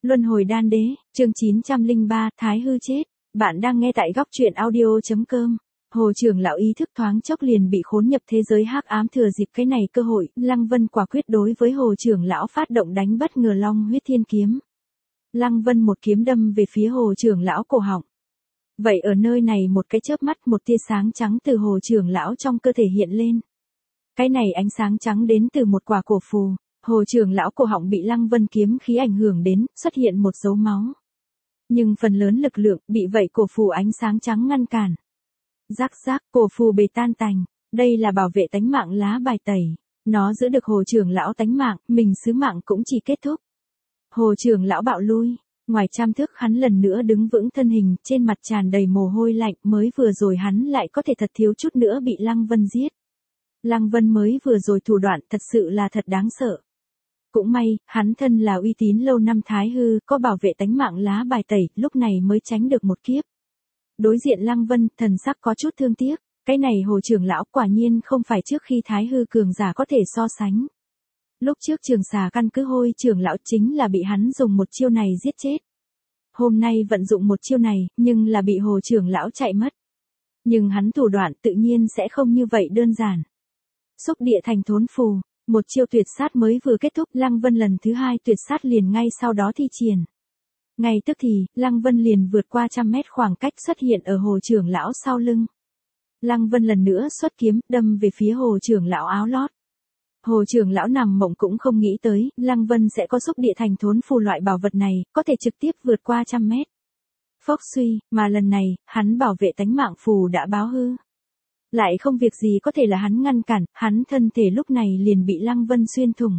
Luân hồi đan đế, chương 903, Thái hư chết. Bạn đang nghe tại góc truyện audio.com. Hồ trưởng lão ý thức thoáng chốc liền bị khốn nhập thế giới hắc ám, thừa dịp cái này cơ hội, Lăng Vân quả quyết đối với Hồ trưởng lão phát động đánh bất ngờ long huyết thiên kiếm. Lăng Vân một kiếm đâm về phía Hồ trưởng lão cổ họng. Vậy ở nơi này một cái chớp mắt, một tia sáng trắng từ Hồ trưởng lão trong cơ thể hiện lên. Cái này ánh sáng trắng đến từ một quả cổ phù. Hồ trưởng lão cổ họng bị Lăng Vân kiếm khí ảnh hưởng đến, xuất hiện một dấu máu. Nhưng phần lớn lực lượng bị vậy cổ phù ánh sáng trắng ngăn cản. Rắc rắc, cổ phù bề tan tành. Đây là bảo vệ tánh mạng lá bài tẩy. Nó giữ được Hồ trưởng lão tánh mạng, mình sứ mạng cũng chỉ kết thúc. Hồ trưởng lão bạo lui. Ngoài trăm thước hắn lần nữa đứng vững thân hình, trên mặt tràn đầy mồ hôi lạnh, mới vừa rồi hắn lại có thể thật thiếu chút nữa bị Lăng Vân giết. Lăng Vân mới vừa rồi thủ đoạn thật sự là thật đáng sợ. Cũng may, hắn thân là uy tín lâu năm Thái hư, có bảo vệ tánh mạng lá bài tẩy, lúc này mới tránh được một kiếp. Đối diện Lăng Vân, thần sắc có chút thương tiếc, cái này Hồ trưởng lão quả nhiên không phải trước khi Thái hư cường giả có thể so sánh. Lúc trước Trường Xà căn cứ Hôi trưởng lão chính là bị hắn dùng một chiêu này giết chết. Hôm nay vận dụng một chiêu này, nhưng là bị Hồ trưởng lão chạy mất. Nhưng hắn thủ đoạn tự nhiên sẽ không như vậy đơn giản. Xúc địa thành thốn phù. Một chiêu tuyệt sát mới vừa kết thúc, Lăng Vân lần thứ hai tuyệt sát liền ngay sau đó thi triển. Ngay tức thì, Lăng Vân liền vượt qua 100 mét khoảng cách xuất hiện ở Hồ trưởng lão sau lưng. Lăng Vân lần nữa xuất kiếm, đâm về phía Hồ trưởng lão áo lót. Hồ trưởng lão nằm mộng cũng không nghĩ tới, Lăng Vân sẽ có xúc địa thành thốn phù loại bảo vật này, có thể trực tiếp vượt qua 100 mét. Phốc suy, mà lần này, hắn bảo vệ tánh mạng phù đã báo hư. Lại không việc gì có thể là hắn ngăn cản, hắn thân thể lúc này liền bị Lăng Vân xuyên thủng.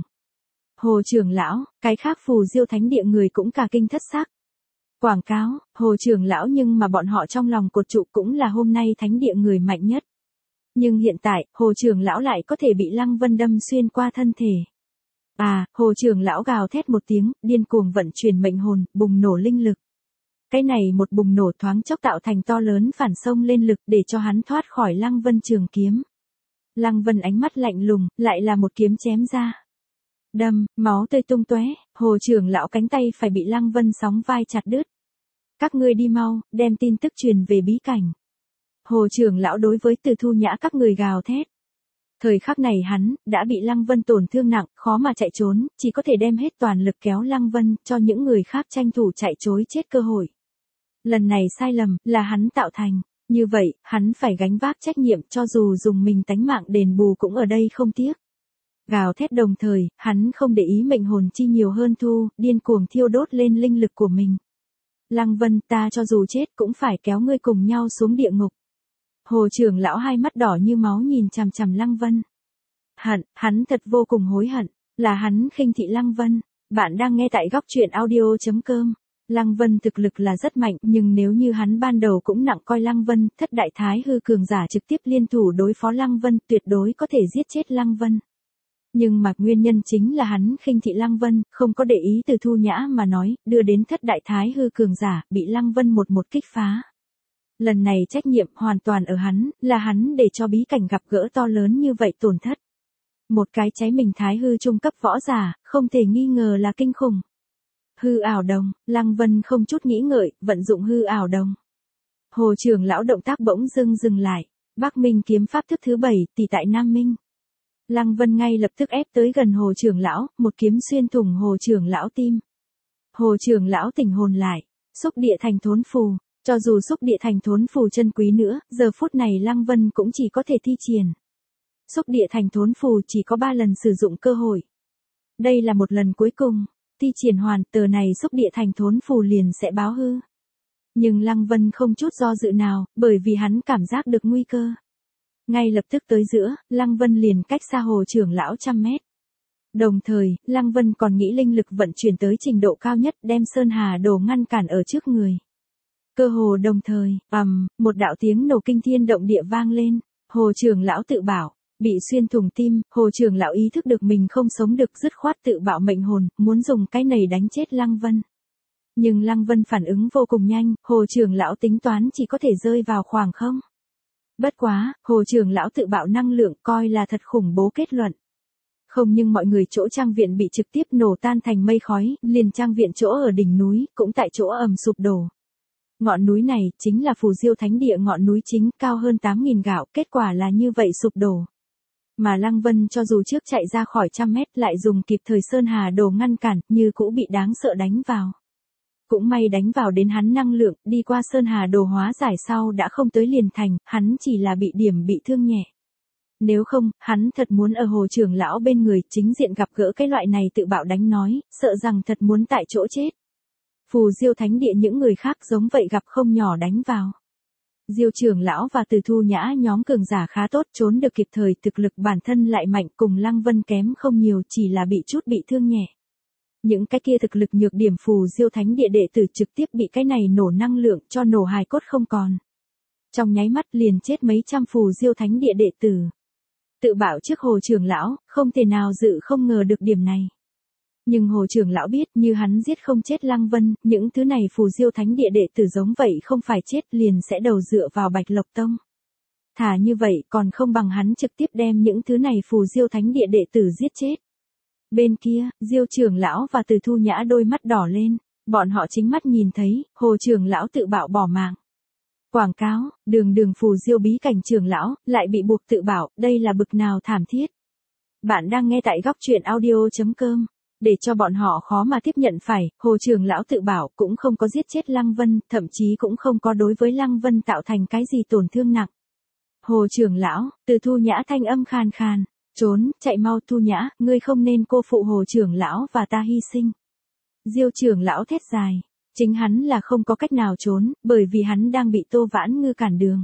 Hồ trưởng lão, cái khác phù diêu thánh địa người cũng cả kinh thất xác. Quảng cáo, Hồ trưởng lão nhưng mà bọn họ trong lòng cột trụ cũng là hôm nay thánh địa người mạnh nhất. Nhưng hiện tại, Hồ trưởng lão lại có thể bị Lăng Vân đâm xuyên qua thân thể. Hồ trưởng lão gào thét một tiếng, điên cuồng vận chuyển mệnh hồn, bùng nổ linh lực. Cái này một bùng nổ thoáng chốc tạo thành to lớn phản xông lên lực để cho hắn thoát khỏi Lăng Vân trường kiếm. Lăng Vân ánh mắt lạnh lùng, lại là một kiếm chém ra. Đâm, máu tươi tung tóe, Hồ trưởng lão cánh tay phải bị Lăng Vân sóng vai chặt đứt. Các ngươi đi mau, đem tin tức truyền về bí cảnh. Hồ trưởng lão đối với Từ Thu Nhã các người gào thét. Thời khắc này hắn, đã bị Lăng Vân tổn thương nặng, khó mà chạy trốn, chỉ có thể đem hết toàn lực kéo Lăng Vân, cho những người khác tranh thủ chạy trối chết cơ hội. Lần này sai lầm, là hắn tạo thành. Như vậy, hắn phải gánh vác trách nhiệm cho dù dùng mình tánh mạng đền bù cũng ở đây không tiếc. Gào thét đồng thời, hắn không để ý mệnh hồn chi nhiều hơn thu, điên cuồng thiêu đốt lên linh lực của mình. Lăng Vân, ta cho dù chết cũng phải kéo ngươi cùng nhau xuống địa ngục. Hồ trưởng lão hai mắt đỏ như máu nhìn chằm chằm Lăng Vân. Hắn thật vô cùng hối hận, là hắn khinh thị Lăng Vân. Bạn đang nghe tại góc truyện audio.com. Lăng Vân thực lực là rất mạnh, nhưng nếu như hắn ban đầu cũng nặng coi Lăng Vân, thất đại thái hư cường giả trực tiếp liên thủ đối phó Lăng Vân, tuyệt đối có thể giết chết Lăng Vân. Nhưng mà nguyên nhân chính là hắn khinh thị Lăng Vân, không có để ý Từ Thu Nhã mà nói, đưa đến thất đại thái hư cường giả, bị Lăng Vân một kích phá. Lần này trách nhiệm hoàn toàn ở hắn, là hắn để cho bí cảnh gặp gỡ to lớn như vậy tổn thất. Một cái cháy mình thái hư trung cấp võ giả, không thể nghi ngờ là kinh khủng. Hư ảo đồng, Lăng Vân không chút nghĩ ngợi, vận dụng hư ảo đồng. Hồ trưởng lão động tác bỗng dừng lại. Bắc Minh kiếm pháp thức thứ 7, tỷ tại Nam Minh. Lăng Vân ngay lập tức ép tới gần Hồ trưởng lão, một kiếm xuyên thủng Hồ trưởng lão tim. Hồ trưởng lão tỉnh hồn lại, xúc địa thành thốn phù. Cho dù xúc địa thành thốn phù chân quý nữa, giờ phút này Lăng Vân cũng chỉ có thể thi triển. Xúc địa thành thốn phù chỉ có 3 lần sử dụng cơ hội. Đây là một lần cuối cùng. Thi triển hoàn, tờ này xúc địa thành thốn phù liền sẽ báo hư. Nhưng Lăng Vân không chút do dự nào, bởi vì hắn cảm giác được nguy cơ. Ngay lập tức tới giữa, Lăng Vân liền cách xa Hồ trưởng lão 100 mét. Đồng thời, Lăng Vân còn nghĩ linh lực vận chuyển tới trình độ cao nhất, đem Sơn Hà Đồ ngăn cản ở trước người. Cơ hồ đồng thời, một đạo tiếng nổ kinh thiên động địa vang lên. Hồ trưởng lão tự bảo, bị xuyên thủng tim, Hồ trưởng lão ý thức được mình không sống được, dứt khoát tự bạo mệnh hồn, muốn dùng cái này đánh chết Lăng Vân. Nhưng Lăng Vân phản ứng vô cùng nhanh, Hồ trưởng lão tính toán chỉ có thể rơi vào khoảng không. Bất quá, Hồ trưởng lão tự bạo năng lượng coi là thật khủng bố kết luận. Không nhưng mọi người chỗ trang viện bị trực tiếp nổ tan thành mây khói, liền trang viện chỗ ở đỉnh núi, cũng tại chỗ ầm sụp đổ. Ngọn núi này, chính là Phù Diêu Thánh Địa ngọn núi chính, cao hơn 8.000 gạo, kết quả là như vậy sụp đổ. Mà Lăng Vân cho dù trước chạy ra khỏi 100 mét lại dùng kịp thời Sơn Hà Đồ ngăn cản, như cũ bị đáng sợ đánh vào. Cũng may đánh vào đến hắn năng lượng, đi qua Sơn Hà Đồ hóa giải sau đã không tới liền thành, hắn chỉ là bị điểm bị thương nhẹ. Nếu không, hắn thật muốn ở Hồ trưởng lão bên người chính diện gặp gỡ cái loại này tự bạo đánh nói, sợ rằng thật muốn tại chỗ chết. Phù Diêu Thánh Địa những người khác giống vậy gặp không nhỏ đánh vào. Diêu trưởng lão và Từ Thu Nhã nhóm cường giả khá tốt trốn được kịp thời, thực lực bản thân lại mạnh, cùng Lăng Vân kém không nhiều, chỉ là bị chút bị thương nhẹ. Những cái kia thực lực nhược điểm Phù Diêu Thánh Địa đệ tử trực tiếp bị cái này nổ năng lượng cho nổ hài cốt không còn. Trong nháy mắt liền chết mấy trăm Phù Diêu Thánh Địa đệ tử. Tự bảo trước Hồ trưởng lão, không thể nào dự không ngờ được điểm này. Nhưng Hồ trưởng lão biết, như hắn giết không chết Lăng Vân, những thứ này Phù Diêu Thánh Địa đệ tử giống vậy không phải chết liền sẽ đầu dựa vào Bạch Lộc Tông. Thà như vậy còn không bằng hắn trực tiếp đem những thứ này Phù Diêu Thánh Địa đệ tử giết chết. Bên kia, Diêu trưởng lão và Từ Thu Nhã đôi mắt đỏ lên, bọn họ chính mắt nhìn thấy, Hồ trưởng lão tự bạo bỏ mạng. Quảng cáo, đường Phù Diêu bí cảnh trưởng lão, lại bị buộc tự bạo, đây là bực nào thảm thiết. Bạn đang nghe tại góc truyện audio.com. Để cho bọn họ khó mà tiếp nhận phải, Hồ trưởng lão tự bảo cũng không có giết chết Lăng Vân, thậm chí cũng không có đối với Lăng Vân tạo thành cái gì tổn thương nặng. Hồ trưởng lão, Từ Thu Nhã thanh âm khàn khàn, trốn, chạy mau Thu Nhã, ngươi không nên cô phụ Hồ trưởng lão và ta hy sinh. Diêu trưởng lão thét dài, chính hắn là không có cách nào trốn, bởi vì hắn đang bị Tô Vãn Ngư cản đường.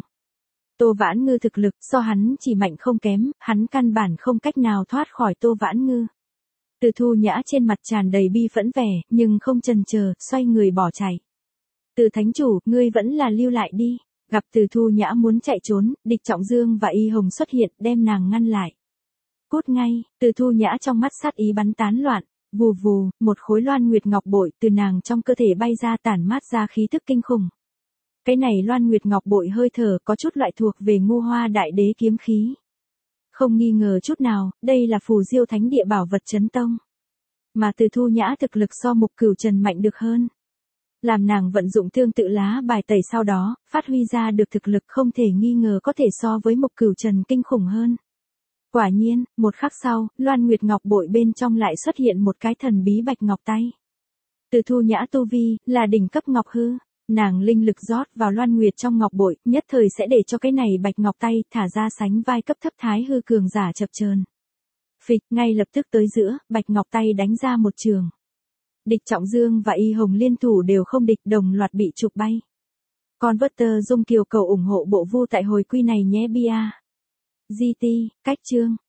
Tô Vãn Ngư thực lực so hắn chỉ mạnh không kém, hắn căn bản không cách nào thoát khỏi Tô Vãn Ngư. Từ Thu Nhã trên mặt tràn đầy bi phẫn vẻ, nhưng không chần chờ, xoay người bỏ chạy. Từ thánh chủ, ngươi vẫn là lưu lại đi. Gặp Từ Thu Nhã muốn chạy trốn, Địch Trọng Dương và Y Hồng xuất hiện, đem nàng ngăn lại. Cút ngay, Từ Thu Nhã trong mắt sát ý bắn tán loạn, vù vù, một khối loan nguyệt ngọc bội từ nàng trong cơ thể bay ra tản mát ra khí thức kinh khủng. Cái này loan nguyệt ngọc bội hơi thở có chút loại thuộc về Ngô Hoa Đại Đế kiếm khí. Không nghi ngờ chút nào, đây là Phù Diêu Thánh Địa bảo vật chấn tông. Mà Từ Thu Nhã thực lực so Mục Cửu Trần mạnh được hơn. Làm nàng vận dụng tương tự lá bài tẩy sau đó, phát huy ra được thực lực không thể nghi ngờ có thể so với Mục Cửu Trần kinh khủng hơn. Quả nhiên, một khắc sau, Loan Nguyệt Ngọc bội bên trong lại xuất hiện một cái thần bí bạch ngọc tay. Từ Thu Nhã tu vi, là đỉnh cấp ngọc hư. Nàng linh lực rót vào Loan Nguyệt trong ngọc bội, nhất thời sẽ để cho cái này bạch ngọc tay thả ra sánh vai cấp thấp thái hư cường giả chập chờn. Phịch, ngay lập tức tới giữa, bạch ngọc tay đánh ra một trường. Địch Trọng Dương và Y Hồng liên thủ đều không địch, đồng loạt bị chụp bay. Converter Dung Kiều cầu ủng hộ bộ vu tại hồi quy này nhé bia. GT, cách chương.